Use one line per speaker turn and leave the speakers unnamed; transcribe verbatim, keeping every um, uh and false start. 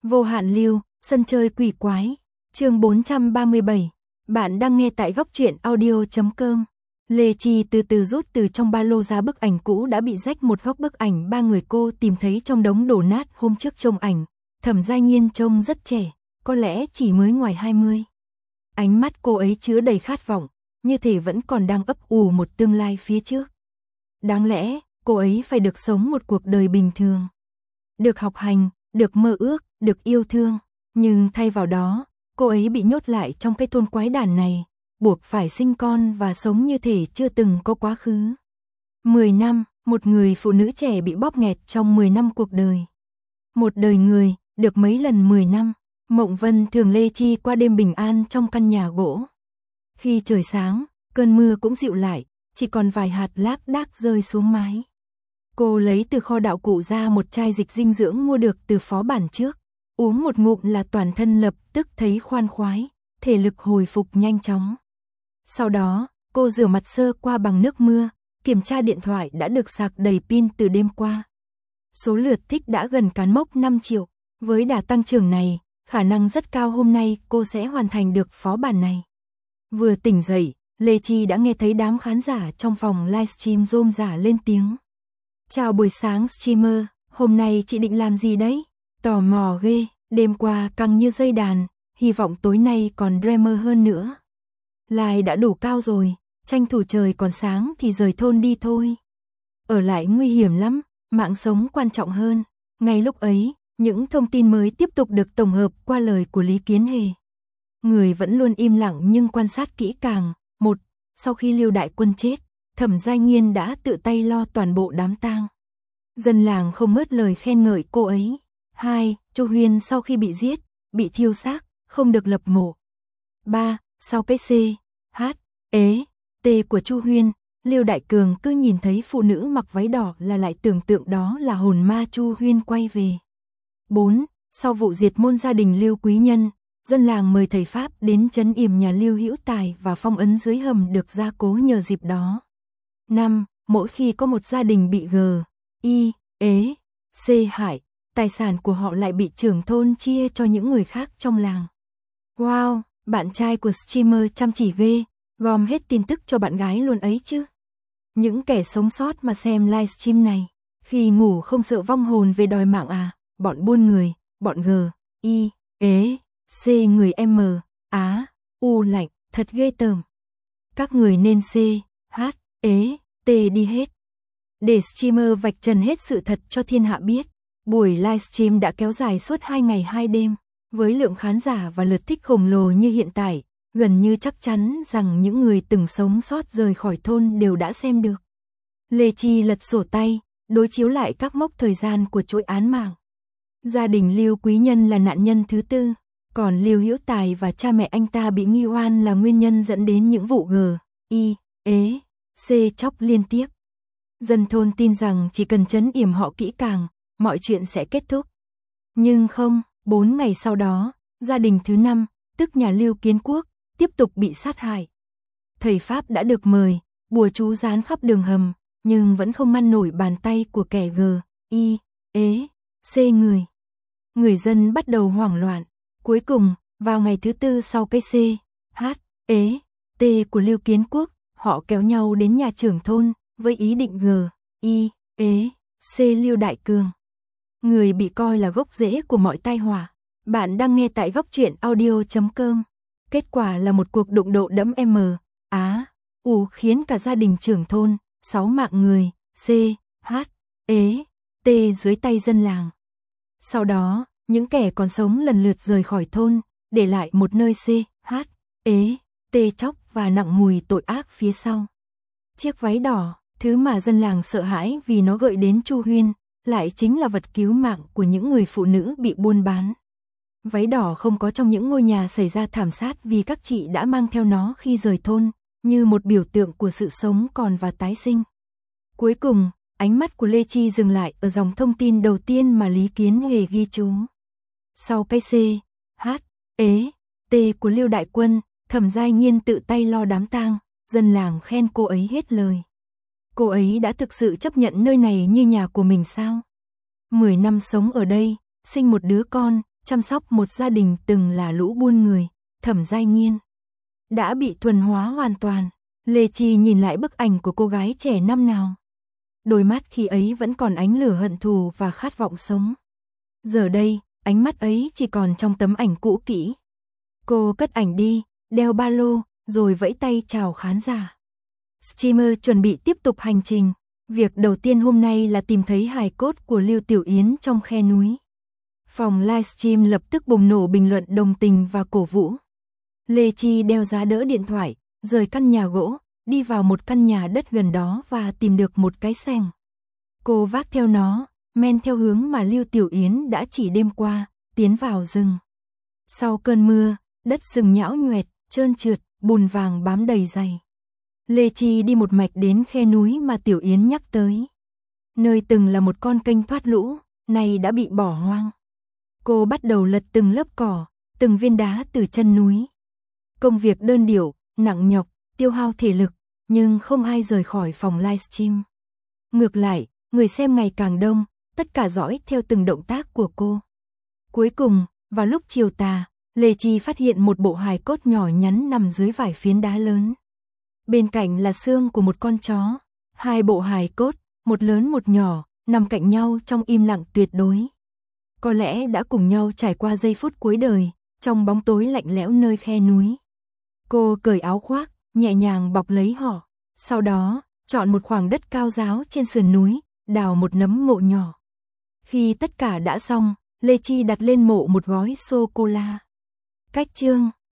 Vô hạn lưu, sân chơi quỷ quái, chương bốn trăm ba mươi bảy. Bạn đang nghe tại góc truyện audio chấm com. Lê Chi từ từ rút từ trong ba lô ra bức ảnh cũ đã bị rách một góc bức ảnh ba người cô tìm thấy trong đống đổ nát hôm trước trông ảnh. Thẩm Giai Nghiên trông rất trẻ, có lẽ chỉ mới ngoài hai mươi. Ánh mắt cô ấy chứa đầy khát vọng, như thể vẫn còn đang ấp ủ một tương lai phía trước. Đáng lẽ, cô ấy phải được sống một cuộc đời bình thường. Được học hành, được mơ ước, được yêu thương. Nhưng thay vào đó, cô ấy bị nhốt lại trong cái thôn quái đản này, buộc phải sinh con và sống như thể chưa từng có quá khứ. Mười năm, một người phụ nữ trẻ bị bóp nghẹt trong mười năm cuộc đời. Một đời người, được mấy lần mười năm. Mộng Vân thường Lê Chi qua đêm bình an trong căn nhà gỗ. Khi trời sáng, cơn mưa cũng dịu lại, chỉ còn vài hạt lác đác rơi xuống mái. Cô lấy từ kho đạo cụ ra một chai dịch dinh dưỡng mua được từ phó bản trước. Uống một ngụm là toàn thân lập tức thấy khoan khoái, thể lực hồi phục nhanh chóng. Sau đó, cô rửa mặt sơ qua bằng nước mưa, kiểm tra điện thoại đã được sạc đầy pin từ đêm qua. Số lượt thích đã gần cán mốc năm triệu. Với đà tăng trưởng này, khả năng rất cao hôm nay cô sẽ hoàn thành được phó bản này. Vừa tỉnh dậy, Lê Chi đã nghe thấy đám khán giả trong phòng livestream rôm rả lên tiếng. Chào buổi sáng streamer, hôm nay chị định làm gì đấy? Tò mò ghê, đêm qua căng như dây đàn, hy vọng tối nay còn dreamer hơn nữa. Like đã đủ cao rồi, tranh thủ trời còn sáng thì rời thôn đi thôi. Ở lại nguy hiểm lắm, mạng sống quan trọng hơn. Ngay lúc ấy, những thông tin mới tiếp tục được tổng hợp qua lời của Lý Kiến Hề. Người vẫn luôn im lặng nhưng quan sát kỹ càng. Một, sau khi Lưu Đại Quân chết, Thẩm Giai Nghiên đã tự tay lo toàn bộ đám tang. Dân làng không ngớt lời khen ngợi cô ấy. Hai, Chu Huyên sau khi bị giết, bị thiêu xác, không được lập mộ. Ba, sau cái C, H, ế, T của Chu Huyên, Lưu Đại Cường cứ nhìn thấy phụ nữ mặc váy đỏ là lại tưởng tượng đó là hồn ma Chu Huyên quay về. Bốn, sau vụ diệt môn gia đình Lưu Quý Nhân, dân làng mời thầy Pháp đến trấn yểm nhà Lưu Hữu Tài và phong ấn dưới hầm được gia cố nhờ dịp đó. Năm, mỗi khi có một gia đình bị G, I, ế, C hại, tài sản của họ lại bị trưởng thôn chia cho những người khác trong làng. Wow, bạn trai của streamer chăm chỉ ghê, gom hết tin tức cho bạn gái luôn ấy chứ. Những kẻ sống sót mà xem livestream này, khi ngủ không sợ vong hồn về đòi mạng à, bọn buôn người, bọn G, I, ế, C người M, Á, U lạnh, thật ghê tởm. Các người nên C, H, ế, T đi hết. Để streamer vạch trần hết sự thật cho thiên hạ biết, buổi livestream đã kéo dài suốt hai ngày hai đêm. Với lượng khán giả và lượt thích khổng lồ như hiện tại, gần như chắc chắn rằng những người từng sống sót rời khỏi thôn đều đã xem được. Lê Chi lật sổ tay, đối chiếu lại các mốc thời gian của chuỗi án mạng. Gia đình Lưu Quý Nhân là nạn nhân thứ tư, còn Lưu Hữu Tài và cha mẹ anh ta bị nghi oan là nguyên nhân dẫn đến những vụ G, I, ế, C chóc liên tiếp. Dân thôn tin rằng chỉ cần trấn yểm họ kỹ càng, mọi chuyện sẽ kết thúc. Nhưng không, bốn ngày sau đó, gia đình thứ năm, tức nhà Lưu Kiến Quốc, tiếp tục bị sát hại. Thầy Pháp đã được mời, bùa chú dán khắp đường hầm, nhưng vẫn không ngăn nổi bàn tay của kẻ G, I, ế, C người. Người dân bắt đầu hoảng loạn. Cuối cùng, vào ngày thứ tư sau cái C, H, ế, T của Lưu Kiến Quốc, họ kéo nhau đến nhà trưởng thôn với ý định G, I, ế, C Lưu Đại Cường. Người bị coi là gốc rễ của mọi tai họa. Bạn đang nghe tại góc truyện audio chấm com. Kết quả là một cuộc đụng độ đẫm M, Á, U khiến cả gia đình trưởng thôn, sáu mạng người, C, H, ế, T dưới tay dân làng. Sau đó, những kẻ còn sống lần lượt rời khỏi thôn, để lại một nơi C, H, ế, T chóc và nặng mùi tội ác phía sau. Chiếc váy đỏ, thứ mà dân làng sợ hãi vì nó gợi đến Chu Huyên, lại chính là vật cứu mạng của những người phụ nữ bị buôn bán. Váy đỏ không có trong những ngôi nhà xảy ra thảm sát vì các chị đã mang theo nó khi rời thôn, như một biểu tượng của sự sống còn và tái sinh. Cuối cùng, ánh mắt của Lê Chi dừng lại ở dòng thông tin đầu tiên mà Lý Kiến Hề ghi chú. Sau cái C, H, ế, T của Lưu Đại Quân, Thẩm Giai Nghiên tự tay lo đám tang, dân làng khen cô ấy hết lời. Cô ấy đã thực sự chấp nhận nơi này như nhà của mình sao? Mười năm sống ở đây, sinh một đứa con, chăm sóc một gia đình từng là lũ buôn người, Thẩm Giai Nghiên đã bị thuần hóa hoàn toàn. Lê Chi nhìn lại bức ảnh của cô gái trẻ năm nào. Đôi mắt khi ấy vẫn còn ánh lửa hận thù và khát vọng sống. Giờ đây, ánh mắt ấy chỉ còn trong tấm ảnh cũ kỹ. Cô cất ảnh đi, đeo ba lô, rồi vẫy tay chào khán giả. Streamer chuẩn bị tiếp tục hành trình. Việc đầu tiên hôm nay là tìm thấy hài cốt của Lưu Tiểu Yến trong khe núi. Phòng livestream lập tức bùng nổ bình luận đồng tình và cổ vũ. Lê Chi đeo giá đỡ điện thoại, rời căn nhà gỗ, đi vào một căn nhà đất gần đó và tìm được một cái xẻng. Cô vác theo nó, men theo hướng mà Lưu Tiểu Yến đã chỉ đêm qua, tiến vào rừng. Sau cơn mưa, đất rừng nhão nhoẹt, trơn trượt, bùn vàng bám đầy giày. Lê Chi đi một mạch đến khe núi mà Tiểu Yến nhắc tới. Nơi từng là một con kênh thoát lũ, nay đã bị bỏ hoang. Cô bắt đầu lật từng lớp cỏ, từng viên đá từ chân núi. Công việc đơn điệu, nặng nhọc, tiêu hao thể lực, nhưng không ai rời khỏi phòng livestream. Ngược lại, người xem ngày càng đông, tất cả dõi theo từng động tác của cô. Cuối cùng, vào lúc chiều tà, Lê Chi phát hiện một bộ hài cốt nhỏ nhắn nằm dưới vài phiến đá lớn. Bên cạnh là xương của một con chó. Hai bộ hài cốt, một lớn một nhỏ, nằm cạnh nhau trong im lặng tuyệt đối. Có lẽ đã cùng nhau trải qua giây phút cuối đời, trong bóng tối lạnh lẽo nơi khe núi. Cô cởi áo khoác, nhẹ nhàng bọc lấy họ. Sau đó, chọn một khoảng đất cao ráo trên sườn núi, đào một nấm mộ nhỏ. Khi tất cả đã xong, Lê Chi đặt lên mộ một gói sô-cô-la. Cách chương